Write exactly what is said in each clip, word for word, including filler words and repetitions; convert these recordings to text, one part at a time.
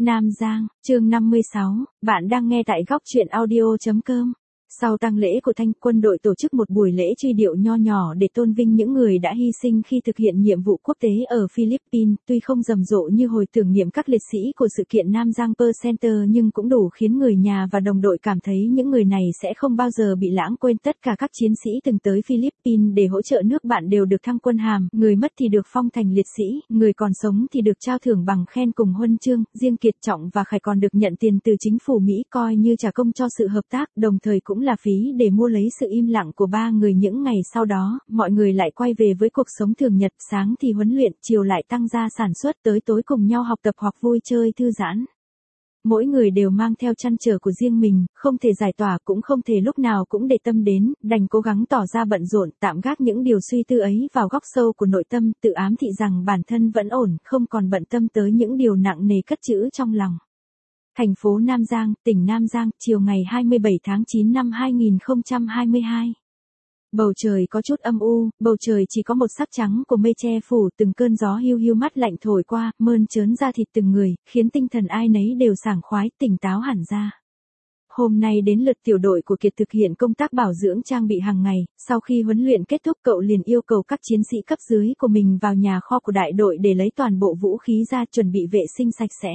Nam Giang, chương năm mươi sáu, bạn đang nghe tại góc truyện audio chấm com. Sau tang lễ của Thanh, quân đội tổ chức một buổi lễ truy điệu nho nhỏ để tôn vinh những người đã hy sinh khi thực hiện nhiệm vụ quốc tế ở Philippines, tuy không rầm rộ như hồi tưởng niệm các liệt sĩ của sự kiện Nam Giang Pearl Center nhưng cũng đủ khiến người nhà và đồng đội cảm thấy những người này sẽ không bao giờ bị lãng quên. Tất cả các chiến sĩ từng tới Philippines để hỗ trợ nước bạn đều được thăng quân hàm, người mất thì được phong thành liệt sĩ, người còn sống thì được trao thưởng bằng khen cùng huân chương, riêng Kiệt, Trọng và Khải còn được nhận tiền từ chính phủ Mỹ coi như trả công cho sự hợp tác, đồng thời cũng là phí để mua lấy sự im lặng của ba người. Những ngày sau đó, mọi người lại quay về với cuộc sống thường nhật, sáng thì huấn luyện, chiều lại tăng gia sản xuất, tới tối cùng nhau học tập hoặc vui chơi thư giãn. Mỗi người đều mang theo trăn trở của riêng mình, không thể giải tỏa cũng không thể lúc nào cũng để tâm đến, đành cố gắng tỏ ra bận rộn, tạm gác những điều suy tư ấy vào góc sâu của nội tâm, tự ám thị rằng bản thân vẫn ổn, không còn bận tâm tới những điều nặng nề cất trữ trong lòng. Thành phố Nam Giang, tỉnh Nam Giang, chiều ngày hai mươi bảy tháng chín năm hai nghìn không trăm hai mươi hai. Bầu trời có chút âm u, bầu trời chỉ có một sắc trắng của mây che phủ, từng cơn gió hiu hiu mát lạnh thổi qua, mơn trớn da thịt từng người, khiến tinh thần ai nấy đều sảng khoái, tỉnh táo hẳn ra. Hôm nay đến lượt tiểu đội của Kiệt thực hiện công tác bảo dưỡng trang bị hàng ngày, sau khi huấn luyện kết thúc cậu liền yêu cầu các chiến sĩ cấp dưới của mình vào nhà kho của đại đội để lấy toàn bộ vũ khí ra chuẩn bị vệ sinh sạch sẽ.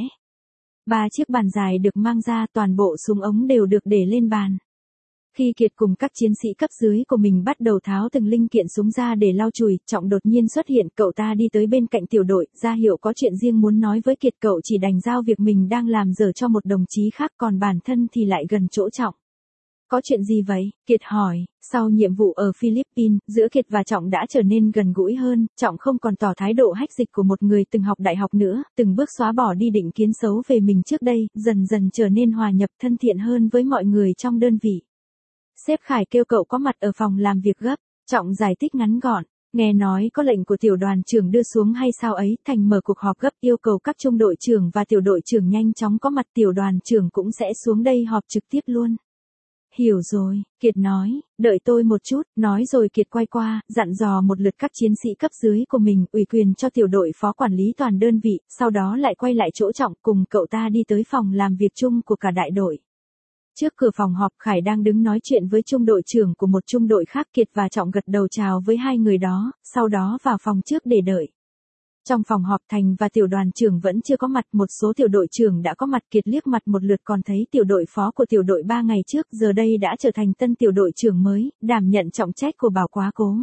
Ba chiếc bàn dài được mang ra, toàn bộ súng ống đều được để lên bàn. Khi Kiệt cùng các chiến sĩ cấp dưới của mình bắt đầu tháo từng linh kiện súng ra để lau chùi, Trọng đột nhiên xuất hiện, cậu ta đi tới bên cạnh tiểu đội, ra hiệu có chuyện riêng muốn nói với Kiệt. Cậu chỉ đành giao việc mình đang làm dở cho một đồng chí khác, còn bản thân thì lại gần chỗ Trọng. Có chuyện gì vậy? Kiệt hỏi. Sau nhiệm vụ ở Philippines, giữa Kiệt và Trọng đã trở nên gần gũi hơn, Trọng không còn tỏ thái độ hách dịch của một người từng học đại học nữa, từng bước xóa bỏ đi định kiến xấu về mình trước đây, dần dần trở nên hòa nhập thân thiện hơn với mọi người trong đơn vị. Sếp Khải kêu cậu có mặt ở phòng làm việc gấp, Trọng giải thích ngắn gọn. Nghe nói có lệnh của tiểu đoàn trưởng đưa xuống hay sao ấy, Thành mở cuộc họp gấp yêu cầu các trung đội trưởng và tiểu đội trưởng nhanh chóng có mặt, tiểu đoàn trưởng cũng sẽ xuống đây họp trực tiếp luôn. Hiểu rồi, Kiệt nói, đợi tôi một chút, nói rồi Kiệt quay qua, dặn dò một lượt các chiến sĩ cấp dưới của mình, ủy quyền cho tiểu đội phó quản lý toàn đơn vị, sau đó lại quay lại chỗ Trọng, cùng cậu ta đi tới phòng làm việc chung của cả đại đội. Trước cửa phòng họp, Khải đang đứng nói chuyện với trung đội trưởng của một trung đội khác. Kiệt và Trọng gật đầu chào với hai người đó, sau đó vào phòng trước để đợi. Trong phòng họp, Thành và tiểu đoàn trưởng vẫn chưa có mặt, một số tiểu đội trưởng đã có mặt. Kiệt liếc mặt một lượt còn thấy tiểu đội phó của tiểu đội ba ngày trước giờ đây đã trở thành tân tiểu đội trưởng mới, đảm nhận trọng trách của Bảo Quá Cố.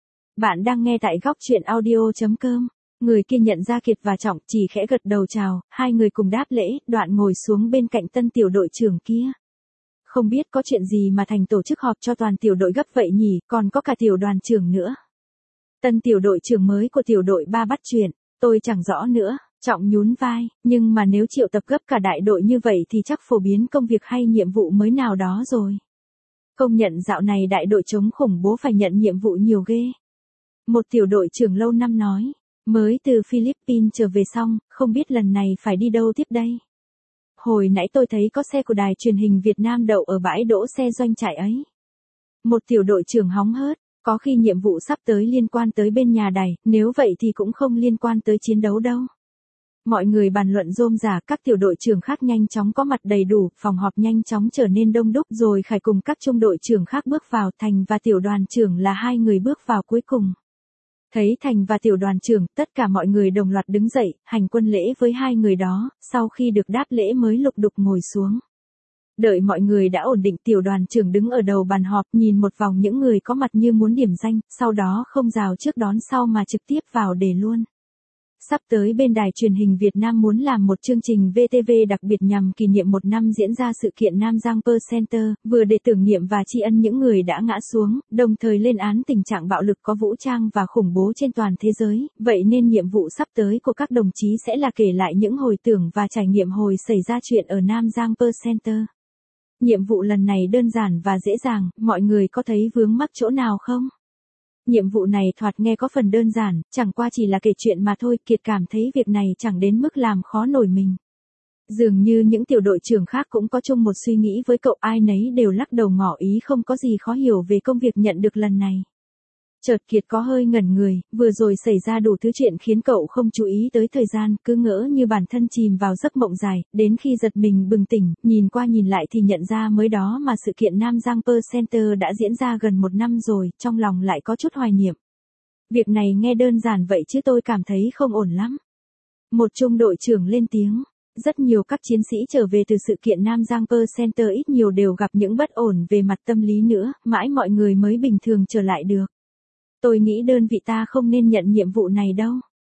Bạn đang nghe tại góc truyện audio chấm com. Người kia nhận ra Kiệt và Trọng, chỉ khẽ gật đầu chào, hai người cùng đáp lễ, đoạn ngồi xuống bên cạnh tân tiểu đội trưởng kia. Không biết có chuyện gì mà Thành tổ chức họp cho toàn tiểu đội gấp vậy nhỉ, còn có cả tiểu đoàn trưởng nữa. Tân tiểu đội trưởng mới của tiểu đội ba bắt chuyện, tôi chẳng rõ nữa, Trọng nhún vai, nhưng mà nếu triệu tập gấp cả đại đội như vậy thì chắc phổ biến công việc hay nhiệm vụ mới nào đó rồi. Công nhận dạo này đại đội chống khủng bố phải nhận nhiệm vụ nhiều ghê. Một tiểu đội trưởng lâu năm nói, mới từ Philippines trở về xong, không biết lần này phải đi đâu tiếp đây. Hồi nãy tôi thấy có xe của đài truyền hình Việt Nam đậu ở bãi đỗ xe doanh trại ấy. Một tiểu đội trưởng hóng hớt, có khi nhiệm vụ sắp tới liên quan tới bên nhà đài, nếu vậy thì cũng không liên quan tới chiến đấu đâu. Mọi người bàn luận rôm rả, các tiểu đội trưởng khác nhanh chóng có mặt đầy đủ, phòng họp nhanh chóng trở nên đông đúc, rồi Khải cùng các trung đội trưởng khác bước vào, Thành và tiểu đoàn trưởng là hai người bước vào cuối cùng. Thấy Thành và tiểu đoàn trưởng, tất cả mọi người đồng loạt đứng dậy, hành quân lễ với hai người đó, sau khi được đáp lễ mới lục đục ngồi xuống. Đợi mọi người đã ổn định, tiểu đoàn trưởng đứng ở đầu bàn họp, nhìn một vòng những người có mặt như muốn điểm danh, sau đó không rào trước đón sau mà trực tiếp vào đề luôn. Sắp tới bên đài truyền hình Việt Nam muốn làm một chương trình vê tê vê đặc biệt nhằm kỷ niệm một năm diễn ra sự kiện Nam Giang Pearl Center, vừa để tưởng niệm và tri ân những người đã ngã xuống, đồng thời lên án tình trạng bạo lực có vũ trang và khủng bố trên toàn thế giới, vậy nên nhiệm vụ sắp tới của các đồng chí sẽ là kể lại những hồi tưởng và trải nghiệm hồi xảy ra chuyện ở Nam Giang Pearl Center. Nhiệm vụ lần này đơn giản và dễ dàng, mọi người có thấy vướng mắc chỗ nào không? Nhiệm vụ này thoạt nghe có phần đơn giản, chẳng qua chỉ là kể chuyện mà thôi. Kiệt cảm thấy việc này chẳng đến mức làm khó nổi mình. Dường như những tiểu đội trưởng khác cũng có chung một suy nghĩ với cậu, ai nấy đều lắc đầu ngỏ ý không có gì khó hiểu về công việc nhận được lần này. Chợt Kiệt có hơi ngẩn người, vừa rồi xảy ra đủ thứ chuyện khiến cậu không chú ý tới thời gian, cứ ngỡ như bản thân chìm vào giấc mộng dài, đến khi giật mình bừng tỉnh, nhìn qua nhìn lại thì nhận ra mới đó mà sự kiện Nam Giang Pearl Center đã diễn ra gần một năm rồi, trong lòng lại có chút hoài niệm. Việc này nghe đơn giản vậy chứ tôi cảm thấy không ổn lắm. Một trung đội trưởng lên tiếng. Rất nhiều các chiến sĩ trở về từ sự kiện Nam Giang Pearl Center ít nhiều đều gặp những bất ổn về mặt tâm lý nữa, mãi mọi người mới bình thường trở lại được. Tôi nghĩ đơn vị ta không nên nhận nhiệm vụ này đâu.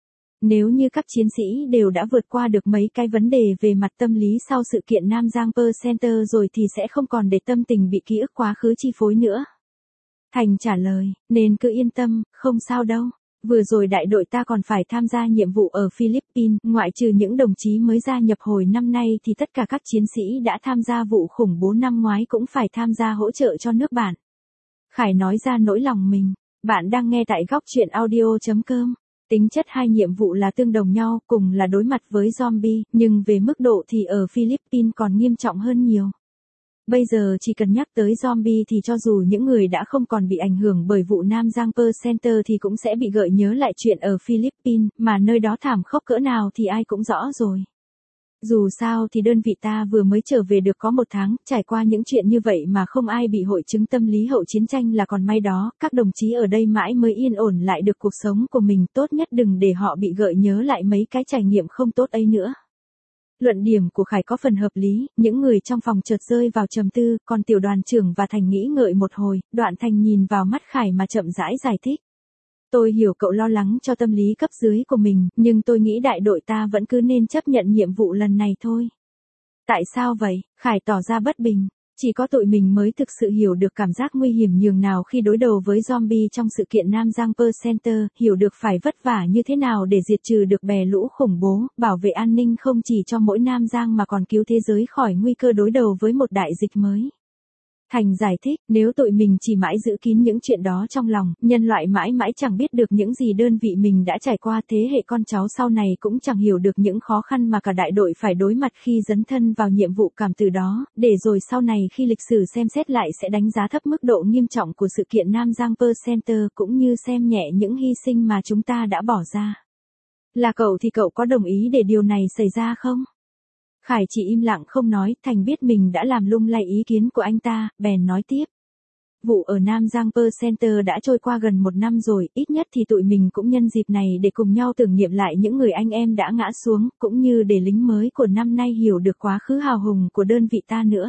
Nếu như các chiến sĩ đều đã vượt qua được mấy cái vấn đề về mặt tâm lý sau sự kiện Nam Giang Pearl Center rồi thì sẽ không còn để tâm tình bị ký ức quá khứ chi phối nữa. Thành trả lời, nên cứ yên tâm, không sao đâu. Vừa rồi đại đội ta còn phải tham gia nhiệm vụ ở Philippines, ngoại trừ những đồng chí mới gia nhập hồi năm nay thì tất cả các chiến sĩ đã tham gia vụ khủng bố năm ngoái cũng phải tham gia hỗ trợ cho nước bạn. Khải nói ra nỗi lòng mình. Bạn đang nghe tại góc truyện audio chấm com. Tính chất hai nhiệm vụ là tương đồng nhau, cùng là đối mặt với zombie, nhưng về mức độ thì ở Philippines còn nghiêm trọng hơn nhiều. Bây giờ chỉ cần nhắc tới zombie thì cho dù những người đã không còn bị ảnh hưởng bởi vụ Nam Giang Pearl Center thì cũng sẽ bị gợi nhớ lại chuyện ở Philippines, mà nơi đó thảm khốc cỡ nào thì ai cũng rõ rồi. Dù sao thì đơn vị ta vừa mới trở về được có một tháng, trải qua những chuyện như vậy mà không ai bị hội chứng tâm lý hậu chiến tranh là còn may đó, các đồng chí ở đây mãi mới yên ổn lại được cuộc sống của mình, tốt nhất đừng để họ bị gợi nhớ lại mấy cái trải nghiệm không tốt ấy nữa. Luận điểm của Khải có phần hợp lý, những người trong phòng chợt rơi vào trầm tư, còn tiểu đoàn trưởng và Thành nghĩ ngợi một hồi, Đoạn Thành nhìn vào mắt Khải mà chậm rãi giải thích. Tôi hiểu cậu lo lắng cho tâm lý cấp dưới của mình, nhưng tôi nghĩ đại đội ta vẫn cứ nên chấp nhận nhiệm vụ lần này thôi. Tại sao vậy? Khải tỏ ra bất bình. Chỉ có tụi mình mới thực sự hiểu được cảm giác nguy hiểm nhường nào khi đối đầu với zombie trong sự kiện Nam Giang Pearl Center, hiểu được phải vất vả như thế nào để diệt trừ được bè lũ khủng bố, bảo vệ an ninh không chỉ cho mỗi Nam Giang mà còn cứu thế giới khỏi nguy cơ đối đầu với một đại dịch mới. Thành giải thích, nếu tụi mình chỉ mãi giữ kín những chuyện đó trong lòng, nhân loại mãi mãi chẳng biết được những gì đơn vị mình đã trải qua, thế hệ con cháu sau này cũng chẳng hiểu được những khó khăn mà cả đại đội phải đối mặt khi dấn thân vào nhiệm vụ cảm từ đó, để rồi sau này khi lịch sử xem xét lại sẽ đánh giá thấp mức độ nghiêm trọng của sự kiện Nam Giang Pearl Center cũng như xem nhẹ những hy sinh mà chúng ta đã bỏ ra. Là cậu thì cậu có đồng ý để điều này xảy ra không? Khải chỉ im lặng không nói, Thành biết mình đã làm lung lay ý kiến của anh ta, bèn nói tiếp. Vụ ở Nam Giang Pearl Center đã trôi qua gần một năm rồi, ít nhất thì tụi mình cũng nhân dịp này để cùng nhau tưởng niệm lại những người anh em đã ngã xuống, cũng như để lính mới của năm nay hiểu được quá khứ hào hùng của đơn vị ta nữa.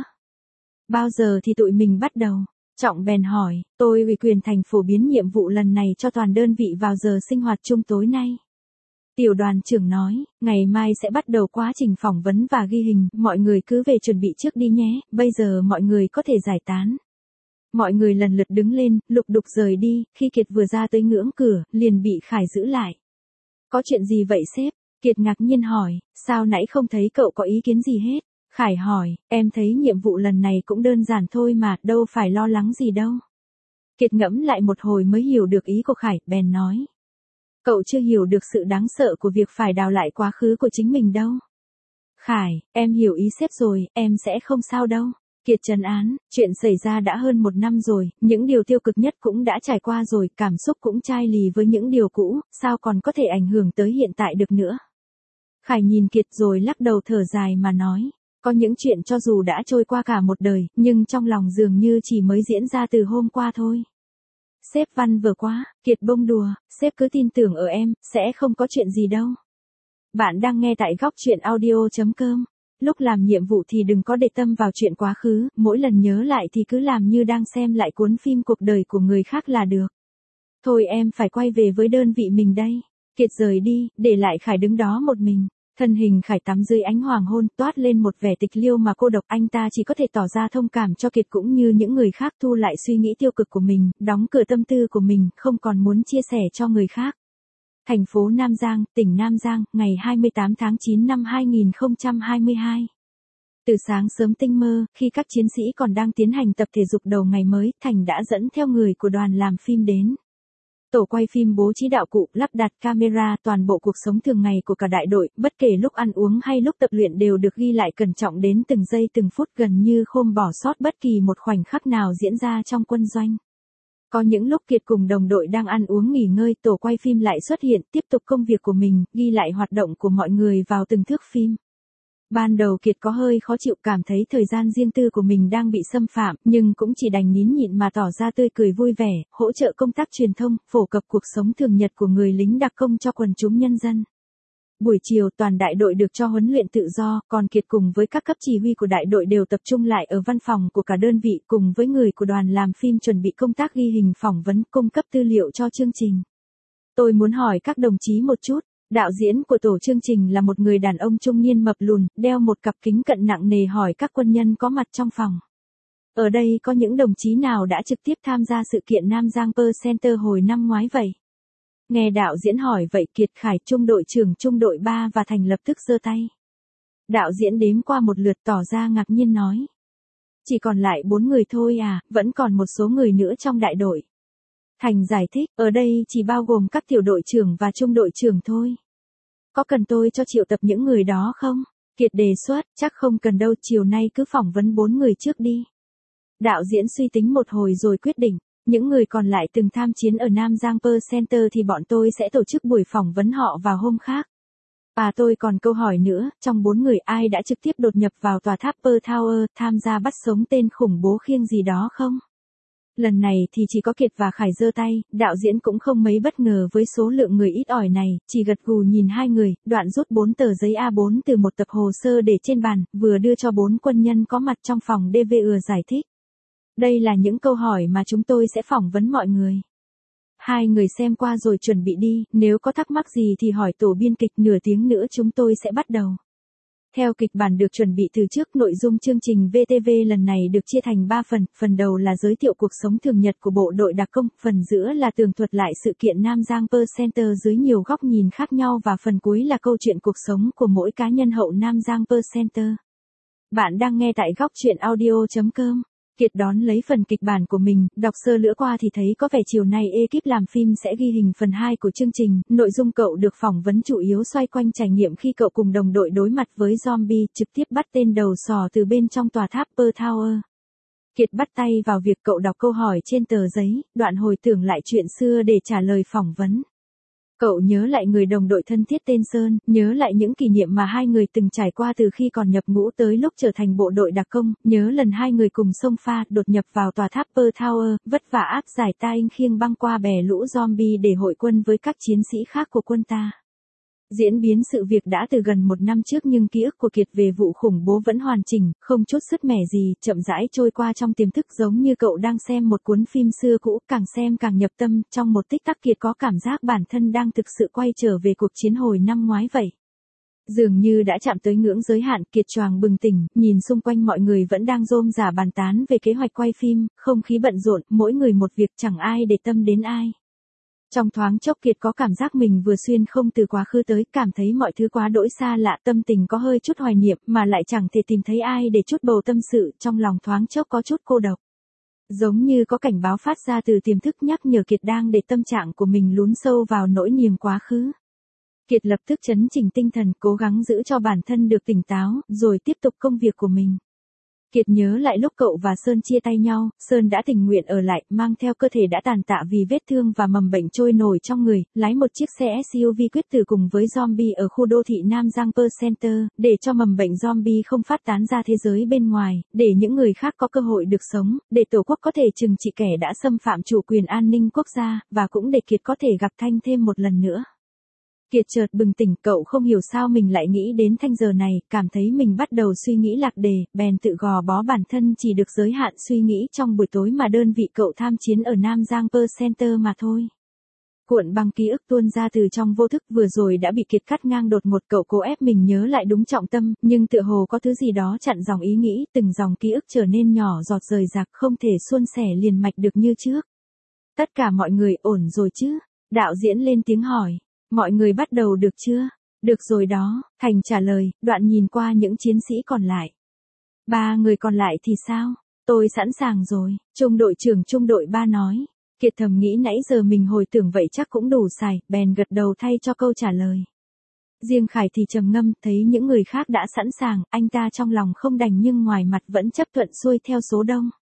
Bao giờ thì tụi mình bắt đầu? Trọng bèn hỏi, tôi ủy quyền Thành phổ biến nhiệm vụ lần này cho toàn đơn vị vào giờ sinh hoạt chung tối nay. Tiểu đoàn trưởng nói, ngày mai sẽ bắt đầu quá trình phỏng vấn và ghi hình, mọi người cứ về chuẩn bị trước đi nhé, bây giờ mọi người có thể giải tán. Mọi người lần lượt đứng lên, lục đục rời đi, khi Kiệt vừa ra tới ngưỡng cửa, liền bị Khải giữ lại. Có chuyện gì vậy sếp? Kiệt ngạc nhiên hỏi, sao nãy không thấy cậu có ý kiến gì hết? Khải hỏi, em thấy nhiệm vụ lần này cũng đơn giản thôi mà, đâu phải lo lắng gì đâu. Kiệt ngẫm lại một hồi mới hiểu được ý của Khải, bèn nói. Cậu chưa hiểu được sự đáng sợ của việc phải đào lại quá khứ của chính mình đâu. Khải, em hiểu ý sếp rồi, em sẽ không sao đâu. Kiệt trấn án, chuyện xảy ra đã hơn một năm rồi, những điều tiêu cực nhất cũng đã trải qua rồi, cảm xúc cũng chai lì với những điều cũ, sao còn có thể ảnh hưởng tới hiện tại được nữa. Khải nhìn Kiệt rồi lắc đầu thở dài mà nói, có những chuyện cho dù đã trôi qua cả một đời, nhưng trong lòng dường như chỉ mới diễn ra từ hôm qua thôi. Sếp văn vừa quá, Kiệt bông đùa, sếp cứ tin tưởng ở em, sẽ không có chuyện gì đâu. Bạn đang nghe tại góc truyện audio chấm com. Lúc làm nhiệm vụ thì đừng có để tâm vào chuyện quá khứ, mỗi lần nhớ lại thì cứ làm như đang xem lại cuốn phim cuộc đời của người khác là được. Thôi em phải quay về với đơn vị mình đây. Kiệt rời đi, để lại Khải đứng đó một mình. Thân hình Khải tắm dưới ánh hoàng hôn toát lên một vẻ tịch liêu mà cô độc, anh ta chỉ có thể tỏ ra thông cảm cho Kiệt cũng như những người khác, thu lại suy nghĩ tiêu cực của mình, đóng cửa tâm tư của mình, không còn muốn chia sẻ cho người khác. Thành phố Nam Giang, tỉnh Nam Giang, ngày hai mươi tám tháng chín năm hai nghìn không trăm hai mươi hai. Từ sáng sớm tinh mơ, khi các chiến sĩ còn đang tiến hành tập thể dục đầu ngày mới, Thành đã dẫn theo người của đoàn làm phim đến. Tổ quay phim bố trí đạo cụ, lắp đặt camera, toàn bộ cuộc sống thường ngày của cả đại đội, bất kể lúc ăn uống hay lúc tập luyện đều được ghi lại cẩn trọng đến từng giây từng phút, gần như không bỏ sót bất kỳ một khoảnh khắc nào diễn ra trong quân doanh. Có những lúc Kiệt cùng đồng đội đang ăn uống nghỉ ngơi, tổ quay phim lại xuất hiện, tiếp tục công việc của mình, ghi lại hoạt động của mọi người vào từng thước phim. Ban đầu Kiệt có hơi khó chịu, cảm thấy thời gian riêng tư của mình đang bị xâm phạm, nhưng cũng chỉ đành nín nhịn mà tỏ ra tươi cười vui vẻ, hỗ trợ công tác truyền thông, phổ cập cuộc sống thường nhật của người lính đặc công cho quần chúng nhân dân. Buổi chiều toàn đại đội được cho huấn luyện tự do, còn Kiệt cùng với các cấp chỉ huy của đại đội đều tập trung lại ở văn phòng của cả đơn vị cùng với người của đoàn làm phim chuẩn bị công tác ghi hình phỏng vấn, cung cấp tư liệu cho chương trình. Tôi muốn hỏi các đồng chí một chút, đạo diễn của tổ chương trình là một người đàn ông trung niên mập lùn, đeo một cặp kính cận nặng nề hỏi các quân nhân có mặt trong phòng. Ở đây có những đồng chí nào đã trực tiếp tham gia sự kiện Nam Giang Pearl Center hồi năm ngoái vậy? Nghe đạo diễn hỏi vậy Kiệt Khải, trung đội trưởng trung đội ba và Thành lập tức giơ tay. Đạo diễn đếm qua một lượt tỏ ra ngạc nhiên nói. Chỉ còn lại bốn người thôi à, vẫn còn một số người nữa trong đại đội. Thành giải thích, ở đây chỉ bao gồm các tiểu đội trưởng và trung đội trưởng thôi. Có cần tôi cho triệu tập những người đó không? Kiệt đề xuất, chắc không cần đâu, chiều nay cứ phỏng vấn bốn người trước đi. Đạo diễn suy tính một hồi rồi quyết định. Những người còn lại từng tham chiến ở Nam Giang Pearl Center thì bọn tôi sẽ tổ chức buổi phỏng vấn họ vào hôm khác. À tôi còn câu hỏi nữa, trong bốn người ai đã trực tiếp đột nhập vào tòa tháp Pearl Tower, tham gia bắt sống tên khủng bố khiêng gì đó không? Lần này thì chỉ có Kiệt và Khải giơ tay, đạo diễn cũng không mấy bất ngờ với số lượng người ít ỏi này, chỉ gật gù nhìn hai người, đoạn rút bốn tờ giấy A bốn từ một tập hồ sơ để trên bàn, vừa đưa cho bốn quân nhân có mặt trong phòng đê vê e giải thích. Đây là những câu hỏi mà chúng tôi sẽ phỏng vấn mọi người. Hai người xem qua rồi chuẩn bị đi, nếu có thắc mắc gì thì hỏi tổ biên kịch, nửa tiếng nữa chúng tôi sẽ bắt đầu. Theo kịch bản được chuẩn bị từ trước, nội dung chương trình vê tê vê lần này được chia thành ba phần, phần đầu là giới thiệu cuộc sống thường nhật của bộ đội đặc công, phần giữa là tường thuật lại sự kiện Nam Giang Pearl Center dưới nhiều góc nhìn khác nhau và phần cuối là câu chuyện cuộc sống của mỗi cá nhân hậu Nam Giang Pearl Center. Bạn đang nghe tại góc truyện audio chấm com. Kiệt đón lấy phần kịch bản của mình, đọc sơ lữa qua thì thấy có vẻ chiều nay ekip làm phim sẽ ghi hình phần hai của chương trình, nội dung cậu được phỏng vấn chủ yếu xoay quanh trải nghiệm khi cậu cùng đồng đội đối mặt với zombie, trực tiếp bắt tên đầu sò từ bên trong tòa tháp Pearl Tower. Kiệt bắt tay vào việc cậu đọc câu hỏi trên tờ giấy, đoạn hồi tưởng lại chuyện xưa để trả lời phỏng vấn. Cậu nhớ lại người đồng đội thân thiết tên Sơn, nhớ lại những kỷ niệm mà hai người từng trải qua từ khi còn nhập ngũ tới lúc trở thành bộ đội đặc công, nhớ lần hai người cùng xông pha, đột nhập vào tòa tháp Pearl Tower, vất vả áp giải tai khiêng băng qua bè lũ zombie để hội quân với các chiến sĩ khác của quân ta. Diễn biến sự việc đã từ gần một năm trước nhưng ký ức của Kiệt về vụ khủng bố vẫn hoàn chỉnh, không chút sứt mẻ gì, chậm rãi trôi qua trong tiềm thức giống như cậu đang xem một cuốn phim xưa cũ, càng xem càng nhập tâm, trong một tích tắc Kiệt có cảm giác bản thân đang thực sự quay trở về cuộc chiến hồi năm ngoái vậy. Dường như đã chạm tới ngưỡng giới hạn, Kiệt choàng bừng tỉnh, nhìn xung quanh mọi người vẫn đang rôm rả bàn tán về kế hoạch quay phim, không khí bận rộn, mỗi người một việc chẳng ai để tâm đến ai. Trong thoáng chốc Kiệt có cảm giác mình vừa xuyên không từ quá khứ tới, cảm thấy mọi thứ quá đỗi xa lạ, tâm tình có hơi chút hoài niệm mà lại chẳng thể tìm thấy ai để chút bầu tâm sự, trong lòng thoáng chốc có chút cô độc. Giống như có cảnh báo phát ra từ tiềm thức nhắc nhở Kiệt đang để tâm trạng của mình lún sâu vào nỗi niềm quá khứ. Kiệt lập tức trấn chỉnh tinh thần, cố gắng giữ cho bản thân được tỉnh táo, rồi tiếp tục công việc của mình. Kiệt nhớ lại lúc cậu và Sơn chia tay nhau, Sơn đã tình nguyện ở lại, mang theo cơ thể đã tàn tạ vì vết thương và mầm bệnh trôi nổi trong người, lái một chiếc xe ét u vê quyết tử cùng với zombie ở khu đô thị Nam Giang Pearl Center, để cho mầm bệnh zombie không phát tán ra thế giới bên ngoài, để những người khác có cơ hội được sống, để Tổ quốc có thể trừng trị kẻ đã xâm phạm chủ quyền an ninh quốc gia, và cũng để Kiệt có thể gặp Thanh thêm một lần nữa. Kiệt chợt bừng tỉnh, cậu không hiểu sao mình lại nghĩ đến Thanh giờ này, cảm thấy mình bắt đầu suy nghĩ lạc đề, bèn tự gò bó bản thân chỉ được giới hạn suy nghĩ trong buổi tối mà đơn vị cậu tham chiến ở Nam Giang Pearl Center mà thôi. Cuộn băng ký ức tuôn ra từ trong vô thức, vừa rồi đã bị Kiệt cắt ngang đột ngột, cậu cố ép mình nhớ lại đúng trọng tâm, nhưng tựa hồ có thứ gì đó chặn dòng ý nghĩ, từng dòng ký ức trở nên nhỏ giọt rời rạc, không thể suôn sẻ liền mạch được như trước. Tất cả mọi người ổn rồi chứ? Đạo diễn lên tiếng hỏi. Mọi người bắt đầu được chưa? Được rồi đó, Thành trả lời, đoạn nhìn qua những chiến sĩ còn lại. Ba người còn lại thì sao? Tôi sẵn sàng rồi, trung đội trưởng trung đội ba nói. Kiệt thầm nghĩ nãy giờ mình hồi tưởng vậy chắc cũng đủ xài, bèn gật đầu thay cho câu trả lời. Riêng Khải thì trầm ngâm, thấy những người khác đã sẵn sàng, anh ta trong lòng không đành nhưng ngoài mặt vẫn chấp thuận xuôi theo số đông.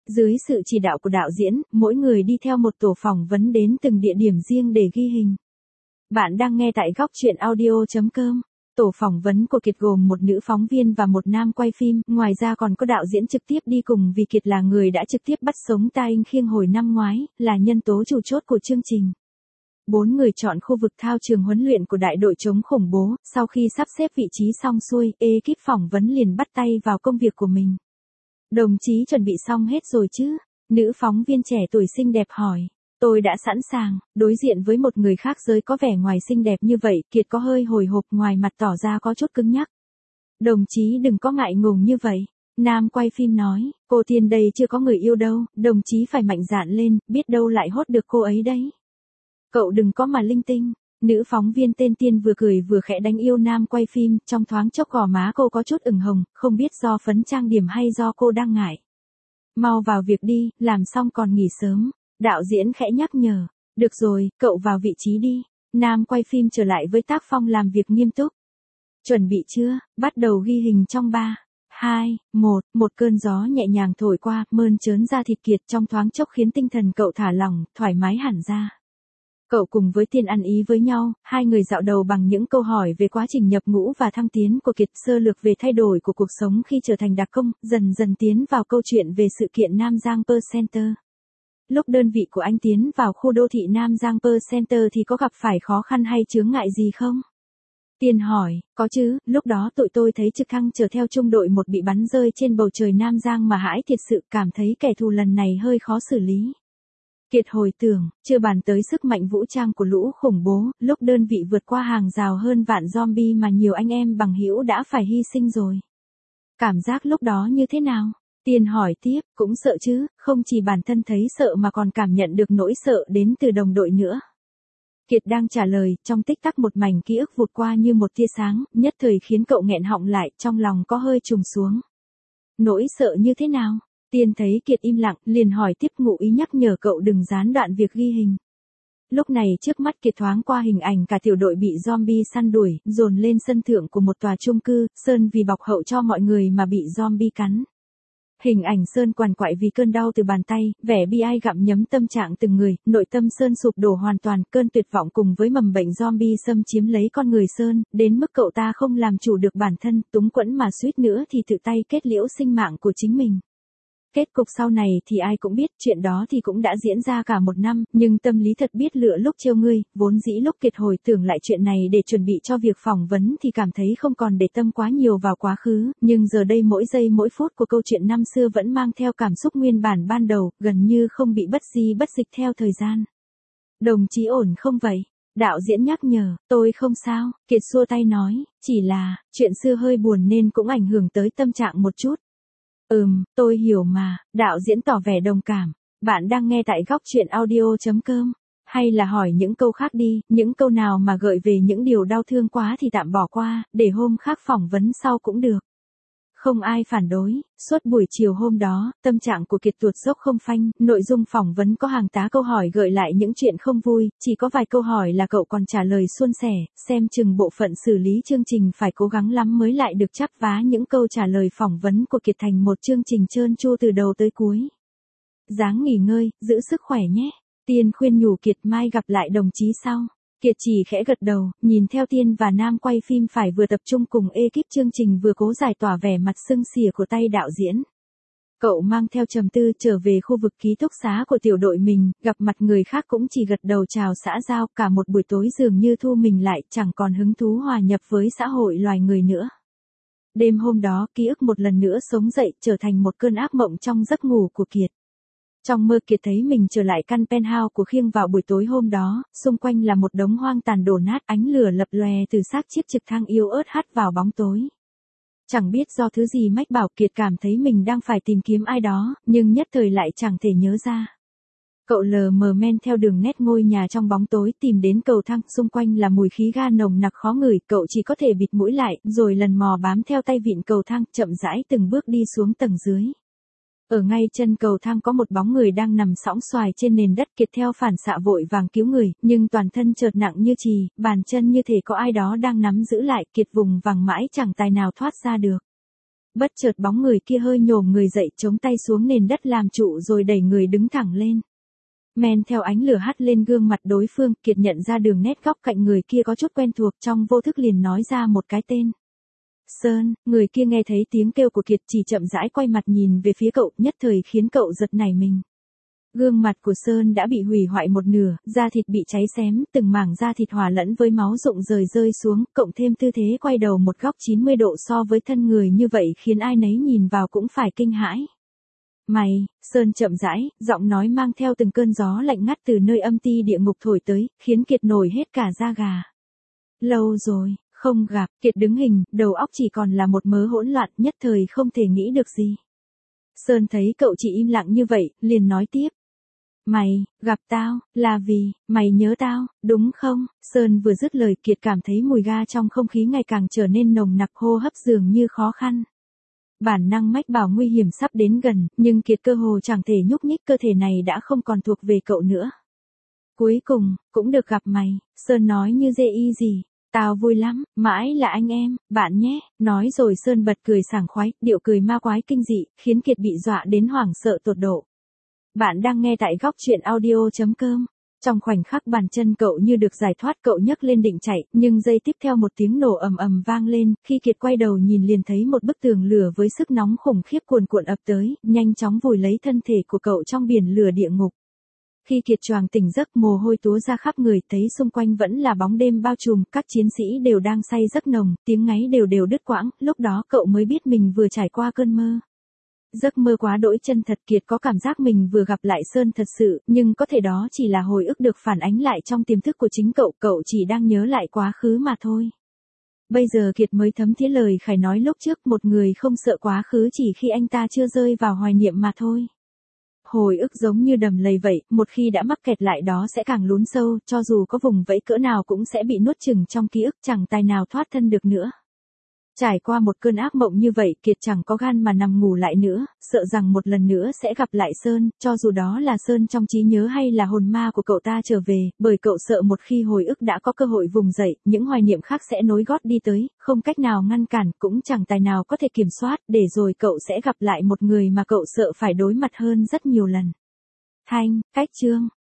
Dưới sự chỉ đạo của đạo diễn, mỗi người đi theo một tổ phỏng vấn đến từng địa điểm riêng để ghi hình. Bạn đang nghe tại góc truyện audio chấm com. Tổ phỏng vấn của Kiệt gồm một nữ phóng viên và một nam quay phim, ngoài ra còn có đạo diễn trực tiếp đi cùng vì Kiệt là người đã trực tiếp bắt sống Ta In Khiêng hồi năm ngoái, là nhân tố chủ chốt của chương trình. Bốn người chọn khu vực thao trường huấn luyện của đại đội chống khủng bố, sau khi sắp xếp vị trí xong xuôi, ekip phỏng vấn liền bắt tay vào công việc của mình. Đồng chí chuẩn bị xong hết rồi chứ? Nữ phóng viên trẻ tuổi xinh đẹp hỏi. Tôi đã sẵn sàng. Đối diện với một người khác giới có vẻ ngoài xinh đẹp như vậy, Kiệt có hơi hồi hộp, ngoài mặt tỏ ra có chút cứng nhắc. Đồng chí đừng có ngại ngùng như vậy. Nam quay phim nói, cô Tiên đây chưa có người yêu đâu, đồng chí phải mạnh dạn lên, biết đâu lại hốt được cô ấy đấy. Cậu đừng có mà linh tinh. Nữ phóng viên tên Tiên vừa cười vừa khẽ đánh yêu nam quay phim, trong thoáng chốc gò má cô có chút ửng hồng, không biết do phấn trang điểm hay do cô đang ngại. Mau vào việc đi, làm xong còn nghỉ sớm. Đạo diễn khẽ nhắc nhở. Được rồi, cậu vào vị trí đi. Nam quay phim trở lại với tác phong làm việc nghiêm túc. Chuẩn bị chưa? Bắt đầu ghi hình trong ba, hai, một. Một cơn gió nhẹ nhàng thổi qua, mơn trớn ra thịt Kiệt trong thoáng chốc khiến tinh thần cậu thả lỏng, thoải mái hẳn ra. Cậu cùng với Tiên ăn ý với nhau, hai người dạo đầu bằng những câu hỏi về quá trình nhập ngũ và thăng tiến của Kiệt, sơ lược về thay đổi của cuộc sống khi trở thành đặc công, dần dần tiến vào câu chuyện về sự kiện Nam Giang Pearl Center. Lúc đơn vị của anh tiến vào khu đô thị Nam Giang Pearl Center thì có gặp phải khó khăn hay chướng ngại gì không? Tiên hỏi, có chứ, lúc đó tụi tôi thấy trực thăng chở theo trung đội một bị bắn rơi trên bầu trời Nam Giang mà hãi thiệt sự, cảm thấy kẻ thù lần này hơi khó xử lý. Kiệt hồi tưởng, chưa bàn tới sức mạnh vũ trang của lũ khủng bố, lúc đơn vị vượt qua hàng rào hơn vạn zombie mà nhiều anh em bằng hữu đã phải hy sinh rồi. Cảm giác lúc đó như thế nào? Tiên hỏi tiếp, cũng sợ chứ, không chỉ bản thân thấy sợ mà còn cảm nhận được nỗi sợ đến từ đồng đội nữa. Kiệt đang trả lời, trong tích tắc một mảnh ký ức vụt qua như một tia sáng, nhất thời khiến cậu nghẹn họng lại, trong lòng có hơi trùng xuống. Nỗi sợ như thế nào? Tiên thấy Kiệt im lặng, liền hỏi tiếp, ngụ ý nhắc nhở cậu đừng gián đoạn việc ghi hình. Lúc này trước mắt Kiệt thoáng qua hình ảnh cả tiểu đội bị zombie săn đuổi, dồn lên sân thượng của một tòa chung cư, Sơn vì bọc hậu cho mọi người mà bị zombie cắn. Hình ảnh Sơn quằn quại vì cơn đau từ bàn tay, vẻ bi ai gặm nhấm tâm trạng từng người, nội tâm Sơn sụp đổ hoàn toàn, cơn tuyệt vọng cùng với mầm bệnh zombie xâm chiếm lấy con người Sơn, đến mức cậu ta không làm chủ được bản thân, túng quẫn mà suýt nữa thì tự tay kết liễu sinh mạng của chính mình. Kết cục sau này thì ai cũng biết, chuyện đó thì cũng đã diễn ra cả một năm, nhưng tâm lý thật biết lựa lúc trêu ngươi, vốn dĩ lúc Kiệt hồi tưởng lại chuyện này để chuẩn bị cho việc phỏng vấn thì cảm thấy không còn để tâm quá nhiều vào quá khứ, nhưng giờ đây mỗi giây mỗi phút của câu chuyện năm xưa vẫn mang theo cảm xúc nguyên bản ban đầu, gần như không bị bất di bất dịch theo thời gian. Đồng chí ổn không vậy? Đạo diễn nhắc nhở, tôi không sao, Kiệt xua tay nói, chỉ là, chuyện xưa hơi buồn nên cũng ảnh hưởng tới tâm trạng một chút. Ừm, tôi hiểu mà, đạo diễn tỏ vẻ đồng cảm. Bạn đang nghe tại góc truyện audio chấm com. Hay là hỏi những câu khác đi, những câu nào mà gợi về những điều đau thương quá thì tạm bỏ qua, để hôm khác phỏng vấn sau cũng được. Không ai phản đối, suốt buổi chiều hôm đó, tâm trạng của Kiệt tuột dốc không phanh, nội dung phỏng vấn có hàng tá câu hỏi gợi lại những chuyện không vui, chỉ có vài câu hỏi là cậu còn trả lời suôn sẻ, xem chừng bộ phận xử lý chương trình phải cố gắng lắm mới lại được chắp vá những câu trả lời phỏng vấn của Kiệt thành một chương trình trơn tru từ đầu tới cuối. Ráng nghỉ ngơi, giữ sức khỏe nhé. Tiên khuyên nhủ Kiệt, mai gặp lại đồng chí sau. Kiệt chỉ khẽ gật đầu, nhìn theo Tiên và Nam quay phim phải vừa tập trung cùng ekip chương trình vừa cố giải tỏa vẻ mặt sưng xỉa của tay đạo diễn. Cậu mang theo trầm tư trở về khu vực ký túc xá của tiểu đội mình, gặp mặt người khác cũng chỉ gật đầu chào xã giao, cả một buổi tối dường như thu mình lại, chẳng còn hứng thú hòa nhập với xã hội loài người nữa. Đêm hôm đó, ký ức một lần nữa sống dậy, trở thành một cơn ác mộng trong giấc ngủ của Kiệt. Trong mơ Kiệt thấy mình trở lại căn penthouse của Khiêng vào buổi tối hôm đó, xung quanh là một đống hoang tàn đổ nát, ánh lửa lập lòe từ xác chiếc trực thăng yếu ớt hắt vào bóng tối. Chẳng biết do thứ gì mách bảo Kiệt cảm thấy mình đang phải tìm kiếm ai đó, nhưng nhất thời lại chẳng thể nhớ ra. Cậu lờ mờ men theo đường nét ngôi nhà trong bóng tối tìm đến cầu thang, xung quanh là mùi khí ga nồng nặc khó ngửi, cậu chỉ có thể bịt mũi lại, rồi lần mò bám theo tay vịn cầu thang, chậm rãi từng bước đi xuống tầng dưới. Ở ngay chân cầu thang có một bóng người đang nằm sõng xoài trên nền đất. Kiệt theo phản xạ vội vàng cứu người, nhưng toàn thân chợt nặng như chì, bàn chân như thể có ai đó đang nắm giữ lại. Kiệt vùng vằng mãi chẳng tài nào thoát ra được. Bất chợt bóng người kia hơi nhổm người dậy, chống tay xuống nền đất làm trụ rồi đẩy người đứng thẳng lên. Men theo ánh lửa hắt lên gương mặt đối phương, Kiệt nhận ra đường nét góc cạnh người kia có chút quen thuộc, trong vô thức liền nói ra một cái tên. Sơn. Người kia nghe thấy tiếng kêu của Kiệt chỉ chậm rãi quay mặt nhìn về phía cậu, nhất thời khiến cậu giật nảy mình. Gương mặt của Sơn đã bị hủy hoại một nửa, da thịt bị cháy xém, từng mảng da thịt hòa lẫn với máu rụng rời rơi xuống, cộng thêm tư thế quay đầu một góc chín mươi độ so với thân người như vậy khiến ai nấy nhìn vào cũng phải kinh hãi. Mày, Sơn chậm rãi, giọng nói mang theo từng cơn gió lạnh ngắt từ nơi âm ti địa ngục thổi tới, khiến Kiệt nổi hết cả da gà. Lâu rồi, không gặp, Kiệt đứng hình, đầu óc chỉ còn là một mớ hỗn loạn, nhất thời không thể nghĩ được gì. Sơn thấy cậu chỉ im lặng như vậy, liền nói tiếp. Mày, gặp tao, là vì, mày nhớ tao, đúng không? Sơn vừa dứt lời Kiệt cảm thấy mùi ga trong không khí ngày càng trở nên nồng nặc, hô hấp dường như khó khăn. Bản năng mách bảo nguy hiểm sắp đến gần, nhưng Kiệt cơ hồ chẳng thể nhúc nhích, cơ thể này đã không còn thuộc về cậu nữa. Cuối cùng, cũng được gặp mày, Sơn nói như dê y gì. Tao vui lắm, mãi là anh em, bạn nhé. Nói rồi Sơn bật cười sảng khoái, điệu cười ma quái kinh dị, khiến Kiệt bị dọa đến hoảng sợ tột độ. Bạn đang nghe tại góc truyện audio chấm com. Trong khoảnh khắc bàn chân cậu như được giải thoát, cậu nhấc lên định chạy, nhưng giây tiếp theo một tiếng nổ ầm ầm vang lên, khi Kiệt quay đầu nhìn liền thấy một bức tường lửa với sức nóng khủng khiếp cuồn cuộn ập tới, nhanh chóng vùi lấy thân thể của cậu trong biển lửa địa ngục. Khi Kiệt choàng tỉnh giấc, mồ hôi túa ra khắp người, thấy xung quanh vẫn là bóng đêm bao trùm, các chiến sĩ đều đang say giấc nồng, tiếng ngáy đều đều đứt quãng, lúc đó cậu mới biết mình vừa trải qua cơn mơ. Giấc mơ quá đỗi chân thật, Kiệt có cảm giác mình vừa gặp lại Sơn thật sự, nhưng có thể đó chỉ là hồi ức được phản ánh lại trong tiềm thức của chính cậu, cậu chỉ đang nhớ lại quá khứ mà thôi. Bây giờ Kiệt mới thấm thía lời Khải nói lúc trước, một người không sợ quá khứ chỉ khi anh ta chưa rơi vào hoài niệm mà thôi. Hồi ức giống như đầm lầy vậy, một khi đã mắc kẹt lại đó sẽ càng lún sâu, cho dù có vùng vẫy cỡ nào cũng sẽ bị nuốt chửng trong ký ức, chẳng tài nào thoát thân được nữa. Trải qua một cơn ác mộng như vậy, Kiệt chẳng có gan mà nằm ngủ lại nữa, sợ rằng một lần nữa sẽ gặp lại Sơn, cho dù đó là Sơn trong trí nhớ hay là hồn ma của cậu ta trở về, bởi cậu sợ một khi hồi ức đã có cơ hội vùng dậy, những hoài niệm khác sẽ nối gót đi tới, không cách nào ngăn cản, cũng chẳng tài nào có thể kiểm soát, để rồi cậu sẽ gặp lại một người mà cậu sợ phải đối mặt hơn rất nhiều lần. Thanh, cách chương.